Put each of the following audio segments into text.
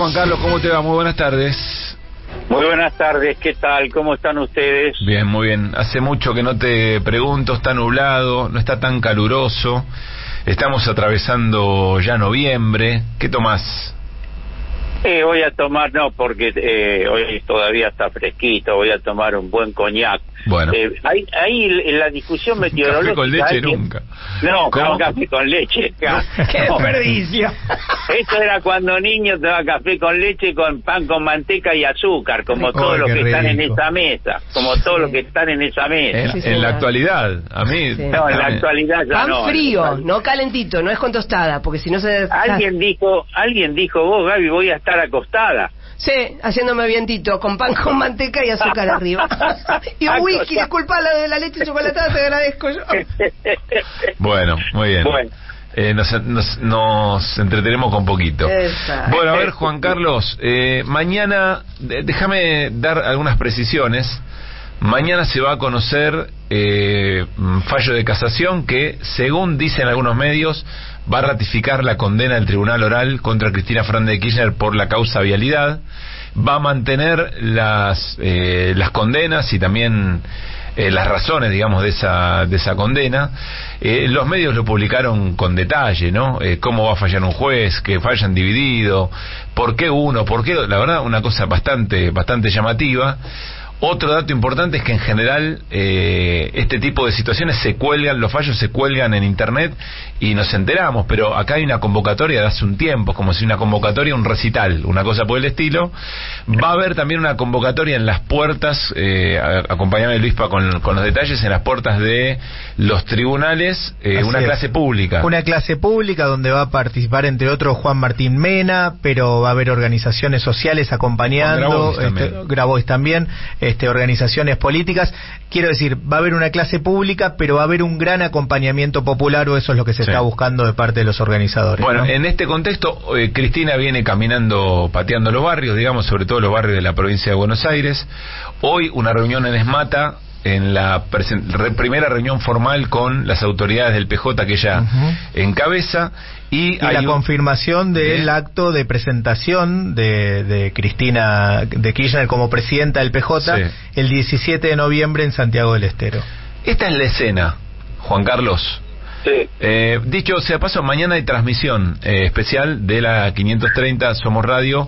Juan Carlos, ¿cómo te va? Muy buenas tardes. Muy buenas tardes, ¿qué tal? ¿Cómo están ustedes? Bien, muy bien. Hace mucho que no te pregunto, está nublado, no está tan caluroso. Estamos atravesando ya noviembre. ¿Qué tomás? Voy a tomar, no, porque hoy todavía está fresquito, voy a tomar un buen coñac. Bueno. Ahí en la discusión meteorológica... Café con leche nunca. No, café con leche. ¡Qué desperdicio! Eso era cuando niño tomaba café con leche, con pan con manteca y azúcar, como todos los que están en esa mesa. Como todos los que están en esa mesa. En la actualidad, a mí... Sí. No, en la actualidad ya Pan no. frío, no calentito, no es con tostada, porque si no se... Alguien dijo, vos, Gaby, voy a estar acostada. Sí, haciéndome vientito, con pan con manteca y azúcar arriba. Y un whisky, disculpa la de la leche chocolatada, te agradezco yo. Bueno, muy bien. Bueno. Nos entretenemos con poquito. Exacto. Bueno, a ver, Juan Carlos, mañana, déjame dar algunas precisiones. Mañana se va a conocer fallo de casación que, según dicen algunos medios, va a ratificar la condena del Tribunal Oral contra Cristina Fernández de Kirchner por la causa vialidad. Va a mantener las condenas y también las razones, digamos, de esa condena. Los medios lo publicaron con detalle, ¿no? Cómo va a fallar un juez, que fallan dividido, por qué uno, por qué... La verdad, una cosa bastante llamativa. Otro dato importante es que en general este tipo de situaciones se cuelgan, los fallos se cuelgan en internet y nos enteramos, pero acá hay una convocatoria de hace un tiempo, como si una convocatoria, un recital, una cosa por el estilo. Va a haber también una convocatoria en las puertas, acompáñame Luispa con los detalles, en las puertas de los tribunales, una clase pública. Una clase pública donde va a participar entre otros Juan Martín Mena, pero va a haber organizaciones sociales acompañando, Grabois también, organizaciones políticas. Quiero decir, va a haber una clase pública, pero va a haber un gran acompañamiento popular, o eso es lo que se está buscando de parte de los organizadores. Bueno, ¿no? En este contexto, Cristina viene caminando, pateando los barrios, digamos, sobre todo los barrios de la provincia de Buenos Aires. Hoy una reunión en Esmata, en la primera reunión formal con las autoridades del PJ que ella encabeza, y la confirmación del acto de presentación de Cristina de Kirchner como presidenta del PJ el 17 de noviembre en Santiago del Estero. Esta es la escena, Juan Carlos. Sí. Dicho sea paso, mañana hay transmisión especial de la 530 Somos Radio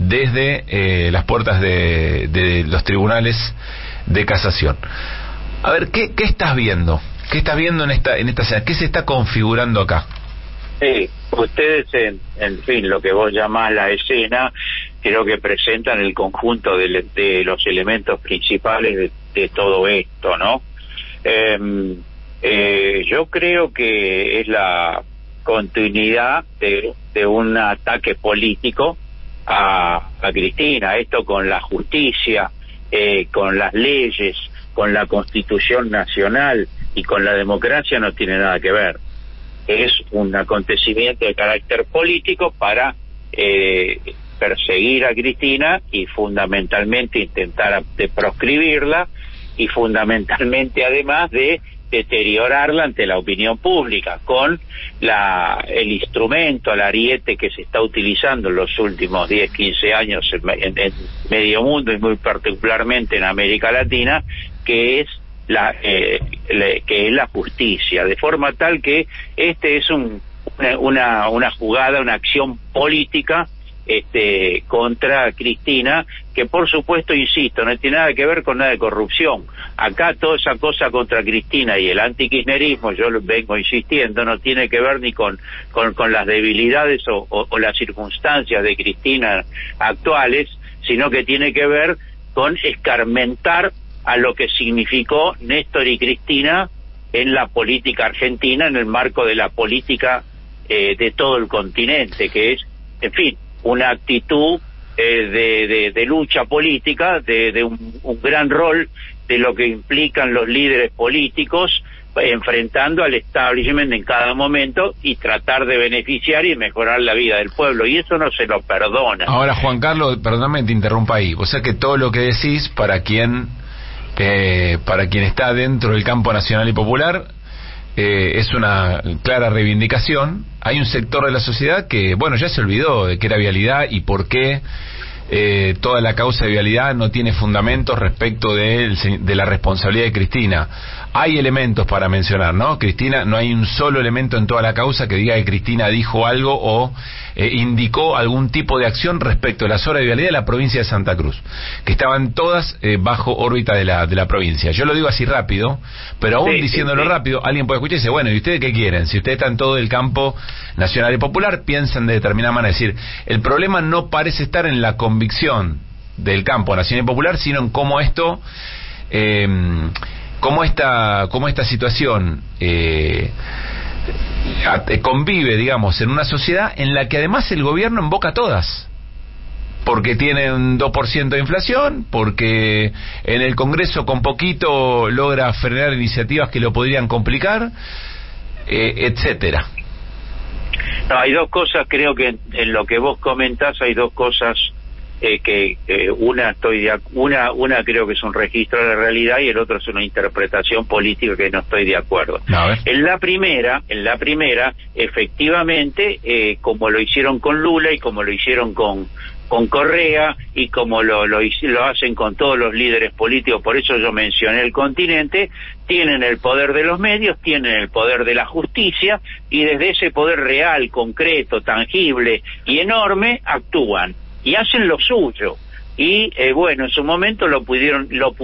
desde las puertas de los tribunales de casación. A ver, ¿qué estás viendo? ¿Qué estás viendo en esta escena? ¿Qué se está configurando acá? Sí, ustedes, en fin, lo que vos llamás la escena, creo que presentan el conjunto de los elementos principales de todo esto, ¿no? Yo creo que es la continuidad de un ataque político a Cristina, esto con la justicia, con las leyes, con la Constitución Nacional y con la democracia no tiene nada que ver. Es un acontecimiento de carácter político para perseguir a Cristina y fundamentalmente intentar de proscribirla y fundamentalmente además de deteriorarla ante la opinión pública con el instrumento, el ariete que se está utilizando en los últimos 10, 15 años en medio mundo y muy particularmente en América Latina, que es la justicia, de forma tal que este es una jugada, una acción política contra Cristina, que por supuesto, insisto, no tiene nada que ver con nada de corrupción. Acá toda esa cosa contra Cristina y el antikirchnerismo, yo lo vengo insistiendo, no tiene que ver ni con las debilidades o las circunstancias de Cristina actuales, sino que tiene que ver con escarmentar a lo que significó Néstor y Cristina en la política argentina, en el marco de la política de todo el continente, que es, en fin, una actitud de lucha política, de un gran rol de lo que implican los líderes políticos enfrentando al establishment en cada momento y tratar de beneficiar y mejorar la vida del pueblo, y eso no se lo perdona. Ahora, Juan Carlos, perdóname, te interrumpa ahí. O sea que todo lo que decís, para quien está dentro del campo nacional y popular, es una clara reivindicación. Hay un sector de la sociedad que, bueno, ya se olvidó de qué era vialidad y por qué toda la causa de vialidad no tiene fundamentos respecto de la responsabilidad de Cristina. Hay elementos para mencionar, ¿no? Cristina, no hay un solo elemento en toda la causa que diga que Cristina dijo algo o indicó algún tipo de acción respecto de las obras de vialidad de la provincia de Santa Cruz, que estaban todas bajo órbita de la provincia. Yo lo digo así rápido, pero aún diciéndolo rápido, alguien puede escuchar y dice, bueno, ¿y ustedes qué quieren? Si ustedes están todo el campo nacional y popular, piensan de determinada manera. Es decir, el problema no parece estar en la convicción del campo nacional y popular, sino en cómo esto... cómo esta situación convive, digamos, en una sociedad en la que además el gobierno emboca todas, porque tienen 2% de inflación, porque en el Congreso con poquito logra frenar iniciativas que lo podrían complicar, etcétera. No, hay dos cosas, creo que en lo que vos comentás hay dos cosas que una creo que es un registro de la realidad y el otro es una interpretación política que no estoy de acuerdo. En la primera efectivamente, como lo hicieron con Lula y como lo hicieron con Correa y como lo hacen con todos los líderes políticos, por eso yo mencioné el continente, tienen el poder de los medios, tienen el poder de la justicia y desde ese poder real, concreto, tangible y enorme actúan y hacen lo suyo. Y bueno, en su momento lo pudieron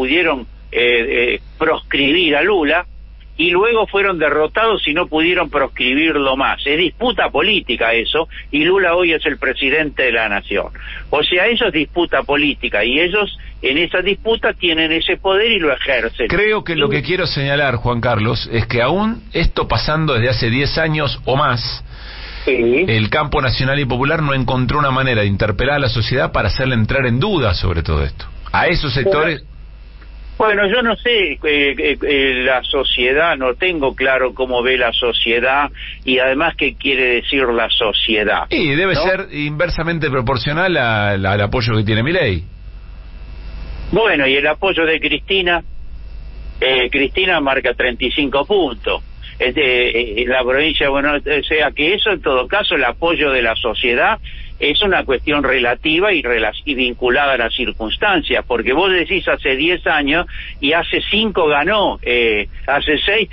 proscribir a Lula y luego fueron derrotados y no pudieron proscribirlo más. Es disputa política eso, y Lula hoy es el presidente de la nación. O sea, eso es disputa política, y ellos en esa disputa tienen ese poder y lo ejercen. Creo que lo que quiero señalar, Juan Carlos, es que aún esto pasando desde hace 10 años o más, el campo nacional y popular no encontró una manera de interpelar a la sociedad para hacerle entrar en duda sobre todo esto. A esos sectores... Bueno, yo no sé, la sociedad, no tengo claro cómo ve la sociedad y además qué quiere decir la sociedad. Y debe ser inversamente proporcional al apoyo que tiene Milei. Bueno, y el apoyo de Cristina, Cristina marca 35 puntos. En la provincia, bueno, o sea que eso en todo caso, el apoyo de la sociedad es una cuestión relativa y vinculada a las circunstancias, porque vos decís hace 10 años y hace 5 ganó, hace 6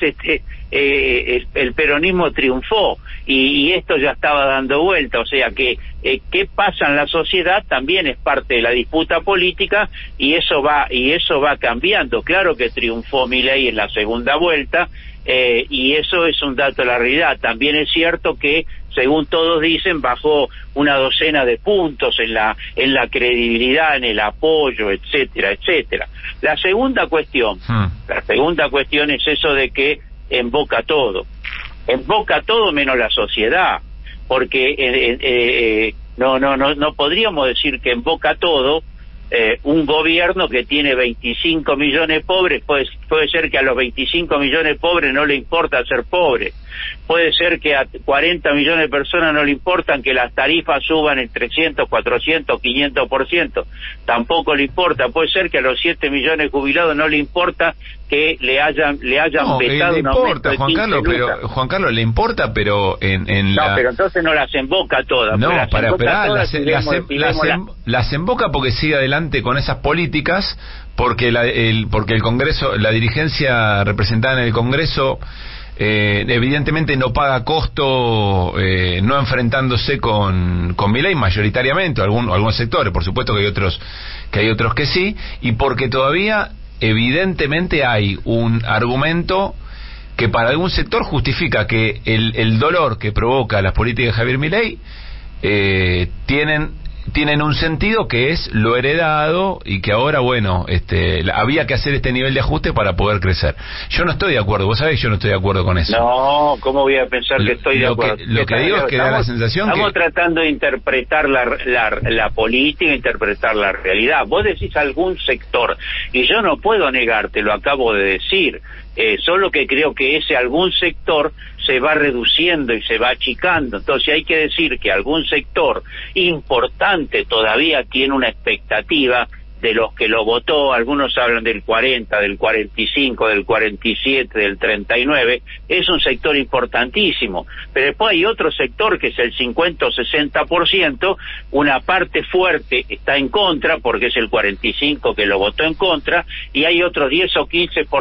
el peronismo triunfó y esto ya estaba dando vuelta, o sea que qué pasa en la sociedad también es parte de la disputa política y eso va cambiando. Claro que triunfó Milei en la segunda vuelta, y eso es un dato de la realidad. También es cierto que, según todos dicen, bajó una docena de puntos en la credibilidad, en el apoyo, etcétera, etcétera. La segunda cuestión es eso de que emboca todo menos la sociedad, porque no podríamos decir que emboca todo. Un gobierno que tiene 25 millones de pobres, puede ser que a los 25 millones de pobres no le importa ser pobre, puede ser que a 40 millones de personas no le importan que las tarifas suban en 300, 400, 500%, tampoco le importa, puede ser que a los 7 millones de jubilados no le importa que le hayan vetado un aumento de 15 lucas. Pero Juan Carlos, le importa, pero pero entonces no las emboca todas. No, las emboca porque sigue adelante con esas políticas, porque el Congreso, la dirigencia representada en el Congreso, evidentemente no paga costo no enfrentándose con Milei mayoritariamente, algunos sectores, por supuesto que hay otros que sí, y porque todavía evidentemente hay un argumento que para algún sector justifica que el dolor que provoca las políticas de Javier Milei tienen un sentido que es lo heredado y que ahora, bueno, había que hacer este nivel de ajuste para poder crecer. Yo no estoy de acuerdo, vos sabés que yo no estoy de acuerdo con eso. No, ¿cómo voy a pensar que estoy de acuerdo? Lo que digo es que da la sensación estamos tratando de interpretar la política, interpretar la realidad. Vos decís algún sector, y yo no puedo negarte, lo acabo de decir, solo que creo que ese algún sector se va reduciendo y se va achicando. Entonces hay que decir que algún sector importante todavía tiene una expectativa de los que lo votó, algunos hablan del 40, del 45, del 47, del 39, es un sector importantísimo, pero después hay otro sector que es el 50 o 60%, una parte fuerte está en contra, porque es el 45 que lo votó en contra, y hay otros 10 o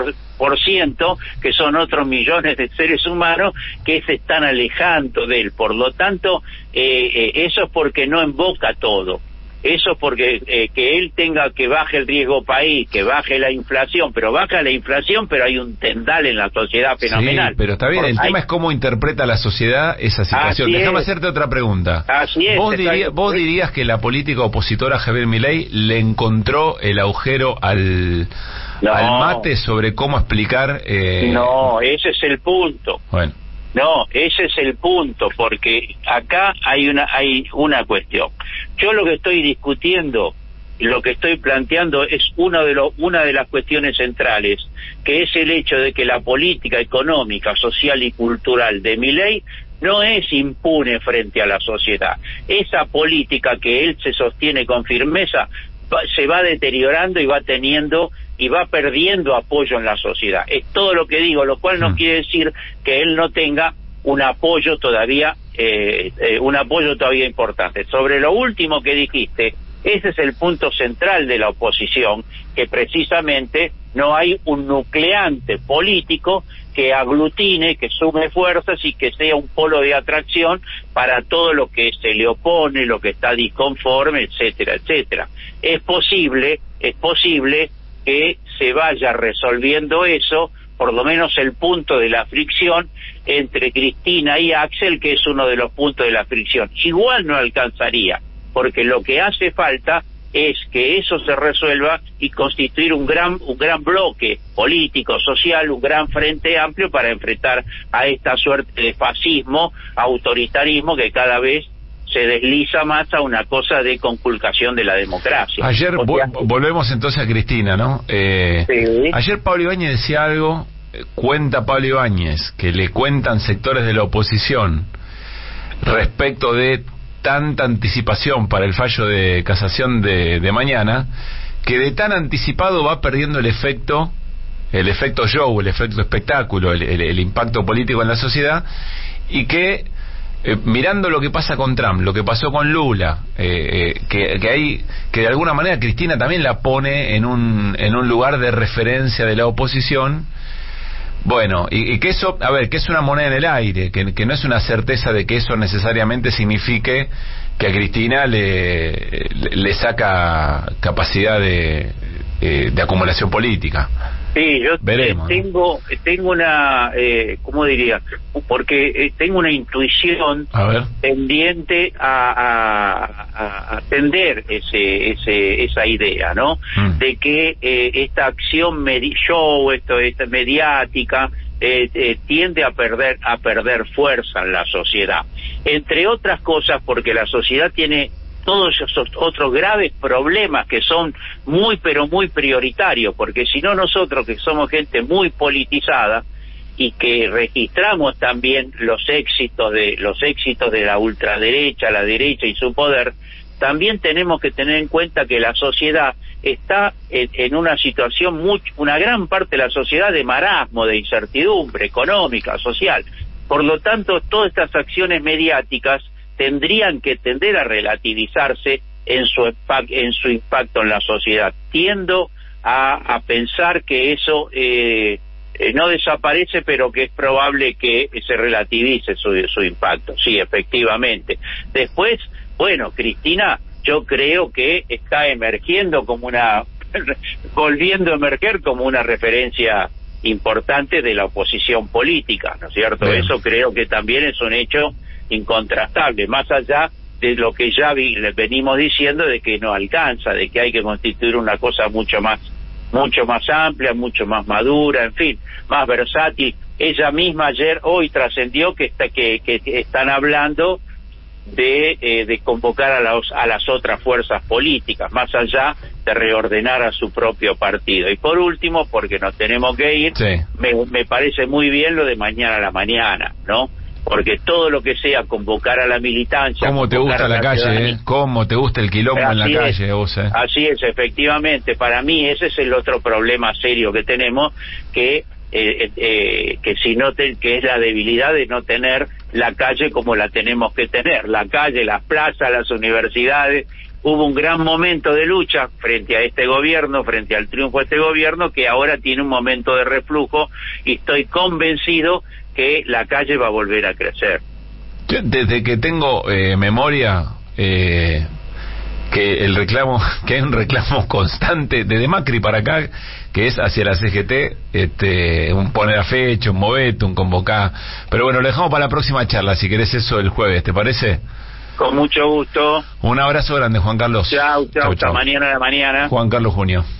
15% que son otros millones de seres humanos que se están alejando de él. Por lo tanto, eso es porque no invoca todo. Eso porque que él tenga que baje el riesgo país, que baje la inflación, pero baja la inflación, pero hay un tendal en la sociedad fenomenal. Sí, pero está bien, el tema es cómo interpreta la sociedad esa situación. Déjame hacerte otra pregunta. Así es. ¿Vos dirías que la política opositora a Javier Milei le encontró el agujero al mate sobre cómo explicar? No, ese es el punto. Bueno. No, ese es el punto, porque acá hay una cuestión. Yo lo que estoy discutiendo, lo que estoy planteando es una de las cuestiones centrales, que es el hecho de que la política económica, social y cultural de Milei no es impune frente a la sociedad. Esa política que él se sostiene con firmeza se va deteriorando y va perdiendo apoyo en la sociedad. Es todo lo que digo, lo cual no quiere decir que él no tenga un apoyo todavía importante. Sobre lo último que dijiste, ese es el punto central de la oposición, que precisamente no hay un nucleante político que aglutine, que sume fuerzas y que sea un polo de atracción para todo lo que se le opone, lo que está disconforme, etcétera, etcétera. Es posible que se vaya resolviendo eso, por lo menos el punto de la fricción entre Cristina y Axel, que es uno de los puntos de la fricción. Igual no alcanzaría, porque lo que hace falta es que eso se resuelva y constituir un gran bloque político, social, un gran frente amplio para enfrentar a esta suerte de fascismo, autoritarismo que cada vez se desliza más a una cosa de conculcación de la democracia. Ayer, volvemos entonces a Cristina, ¿no? Sí. Ayer Pablo Ibáñez decía algo, cuenta Pablo Ibáñez, que le cuentan sectores de la oposición respecto de tanta anticipación para el fallo de casación de mañana, que de tan anticipado va perdiendo el efecto show, el efecto espectáculo, el impacto político en la sociedad, y que mirando lo que pasa con Trump, lo que pasó con Lula, que de alguna manera Cristina también la pone en un lugar de referencia de la oposición. Bueno, y que eso, que es una moneda en el aire, que no es una certeza de que eso necesariamente signifique que a Cristina le saca capacidad de acumulación política. Sí, yo veremos, tengo una, ¿cómo diría? Porque tengo una intuición tendiente a atender esa idea, ¿no? De que esta acción esta mediática tiende a perder fuerza en la sociedad, entre otras cosas porque la sociedad tiene todos esos otros graves problemas que son muy prioritarios, porque si no nosotros, que somos gente muy politizada y que registramos también los éxitos de la ultraderecha, la derecha y su poder, también tenemos que tener en cuenta que la sociedad está en una situación, una gran parte de la sociedad, de marasmo, de incertidumbre económica, social. Por lo tanto, todas estas acciones mediáticas tendrían que tender a relativizarse en su impacto en la sociedad. Tiendo a pensar que eso no desaparece, pero que es probable que se relativice su impacto. Sí, efectivamente. Después, bueno, Cristina, yo creo que está emergiendo volviendo a emerger como una referencia importante de la oposición política, ¿no es cierto? Bien. Eso creo que también es un hecho incontrastable, más allá de lo que ya venimos diciendo, de que no alcanza, de que hay que constituir una cosa mucho más amplia, mucho más madura, en fin, más versátil. Ella misma hoy trascendió que están hablando de convocar a las otras fuerzas políticas, más allá de reordenar a su propio partido. Y por último, porque nos tenemos que ir, sí, me parece muy bien lo de mañana a la mañana, ¿no? porque todo lo que sea convocar a la militancia... ¿Cómo te gusta la calle, ¿Cómo te gusta el quilombo en la calle, vos, Así es, efectivamente. Para mí ese es el otro problema serio que tenemos, que si no que es la debilidad de no tener la calle como la tenemos que tener. La calle, las plazas, las universidades... Hubo un gran momento de lucha frente a este gobierno, frente al triunfo de este gobierno, que ahora tiene un momento de reflujo, y estoy convencido que la calle va a volver a crecer. Yo, desde que tengo memoria, que el reclamo, que hay un reclamo constante desde Macri para acá, que es hacia la CGT, un poner a fecha, un movete, un convocar. Pero bueno, lo dejamos para la próxima charla, si querés eso el jueves, ¿te parece? Con mucho gusto. Un abrazo grande, Juan Carlos. Chau, hasta mañana de mañana. Juan Carlos Junio.